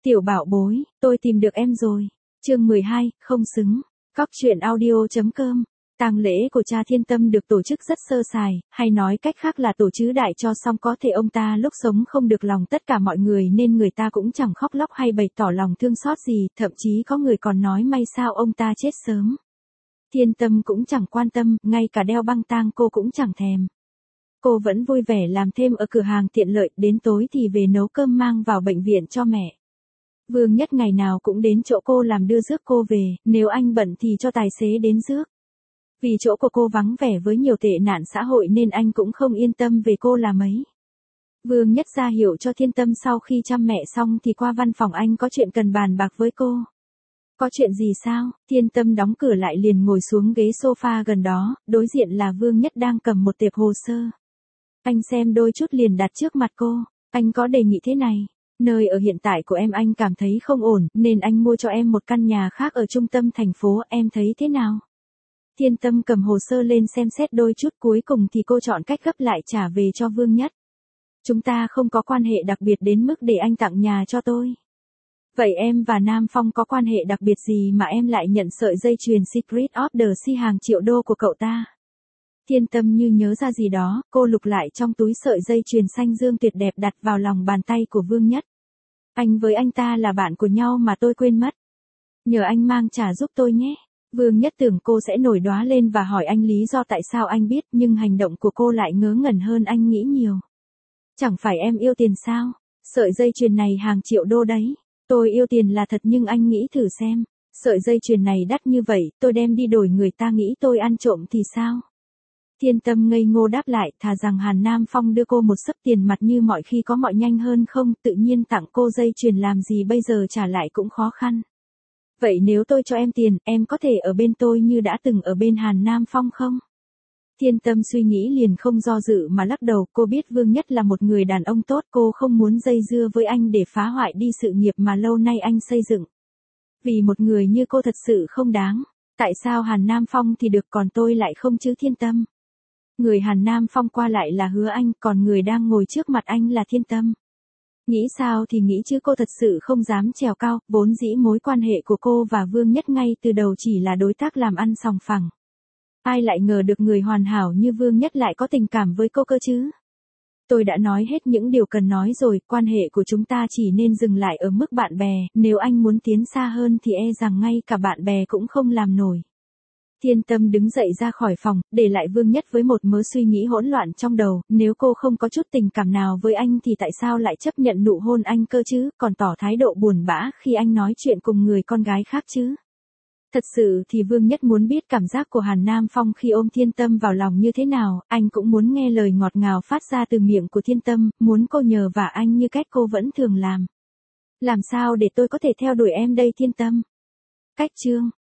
Tiểu bảo bối, tôi tìm được em rồi. Chương 12, không xứng. Cóc truyện audio.com. Tang lễ của cha Thiên Tâm được tổ chức rất sơ sài, hay nói cách khác là tổ chứ đại cho xong, có thể ông ta lúc sống không được lòng tất cả mọi người nên người ta cũng chẳng khóc lóc hay bày tỏ lòng thương xót gì, thậm chí có người còn nói may sao ông ta chết sớm. Thiên Tâm cũng chẳng quan tâm, ngay cả đeo băng tang cô cũng chẳng thèm. Cô vẫn vui vẻ làm thêm ở cửa hàng tiện lợi, đến tối thì về nấu cơm mang vào bệnh viện cho mẹ. Vương Nhất ngày nào cũng đến chỗ cô làm đưa rước cô về, nếu anh bận thì cho tài xế đến rước. Vì chỗ của cô vắng vẻ với nhiều tệ nạn xã hội nên anh cũng không yên tâm về cô là mấy. Vương Nhất ra hiệu cho Thiên Tâm sau khi chăm mẹ xong thì qua văn phòng anh có chuyện cần bàn bạc với cô. Có chuyện gì sao? Thiên Tâm đóng cửa lại liền ngồi xuống ghế sofa gần đó, đối diện là Vương Nhất đang cầm một tệp hồ sơ. Anh xem đôi chút liền đặt trước mặt cô, anh có đề nghị thế này. Nơi ở hiện tại của em anh cảm thấy không ổn, nên anh mua cho em một căn nhà khác ở trung tâm thành phố, em thấy thế nào? Thiên Tâm cầm hồ sơ lên xem xét đôi chút, cuối cùng thì cô chọn cách gấp lại trả về cho Vương Nhất. Chúng ta không có quan hệ đặc biệt đến mức để anh tặng nhà cho tôi. Vậy em và Nam Phong có quan hệ đặc biệt gì mà em lại nhận sợi dây chuyền Secret of the Sea hàng triệu đô của cậu ta? Thiên Tâm như nhớ ra gì đó, cô lục lại trong túi sợi dây chuyền xanh dương tuyệt đẹp đặt vào lòng bàn tay của Vương Nhất. Anh với anh ta là bạn của nhau mà tôi quên mất. Nhờ anh mang trả giúp tôi nhé. Vương Nhất tưởng cô sẽ nổi đoá lên và hỏi anh lý do tại sao anh biết, nhưng hành động của cô lại ngớ ngẩn hơn anh nghĩ nhiều. Chẳng phải em yêu tiền sao? Sợi dây chuyền này hàng triệu đô đấy. Tôi yêu tiền là thật, nhưng anh nghĩ thử xem. Sợi dây chuyền này đắt như vậy, tôi đem đi đổi người ta nghĩ tôi ăn trộm thì sao? Thiên Tâm ngây ngô đáp lại, thà rằng Hàn Nam Phong đưa cô một xấp tiền mặt như mọi khi có mọi nhanh hơn không, tự nhiên tặng cô dây chuyền làm gì bây giờ trả lại cũng khó khăn. Vậy nếu tôi cho em tiền, em có thể ở bên tôi như đã từng ở bên Hàn Nam Phong không? Thiên Tâm suy nghĩ liền không do dự mà lắc đầu, cô biết Vương Nhất là một người đàn ông tốt, cô không muốn dây dưa với anh để phá hoại đi sự nghiệp mà lâu nay anh xây dựng. Vì một người như cô thật sự không đáng. Tại sao Hàn Nam Phong thì được còn tôi lại không chứ Thiên Tâm? Người Hàn Nam Phong qua lại là Hứa Anh, còn người đang ngồi trước mặt anh là Thiên Tâm. Nghĩ sao thì nghĩ chứ cô thật sự không dám trèo cao, vốn dĩ mối quan hệ của cô và Vương Nhất ngay từ đầu chỉ là đối tác làm ăn sòng phẳng. Ai lại ngờ được người hoàn hảo như Vương Nhất lại có tình cảm với cô cơ chứ? Tôi đã nói hết những điều cần nói rồi, quan hệ của chúng ta chỉ nên dừng lại ở mức bạn bè, nếu anh muốn tiến xa hơn thì e rằng ngay cả bạn bè cũng không làm nổi. Thiên Tâm đứng dậy ra khỏi phòng, để lại Vương Nhất với một mớ suy nghĩ hỗn loạn trong đầu, nếu cô không có chút tình cảm nào với anh thì tại sao lại chấp nhận nụ hôn anh cơ chứ, còn tỏ thái độ buồn bã khi anh nói chuyện cùng người con gái khác chứ. Thật sự thì Vương Nhất muốn biết cảm giác của Hàn Nam Phong khi ôm Thiên Tâm vào lòng như thế nào, anh cũng muốn nghe lời ngọt ngào phát ra từ miệng của Thiên Tâm, muốn cô nhờ vả anh như cách cô vẫn thường làm. Làm sao để tôi có thể theo đuổi em đây Thiên Tâm? Cách chương.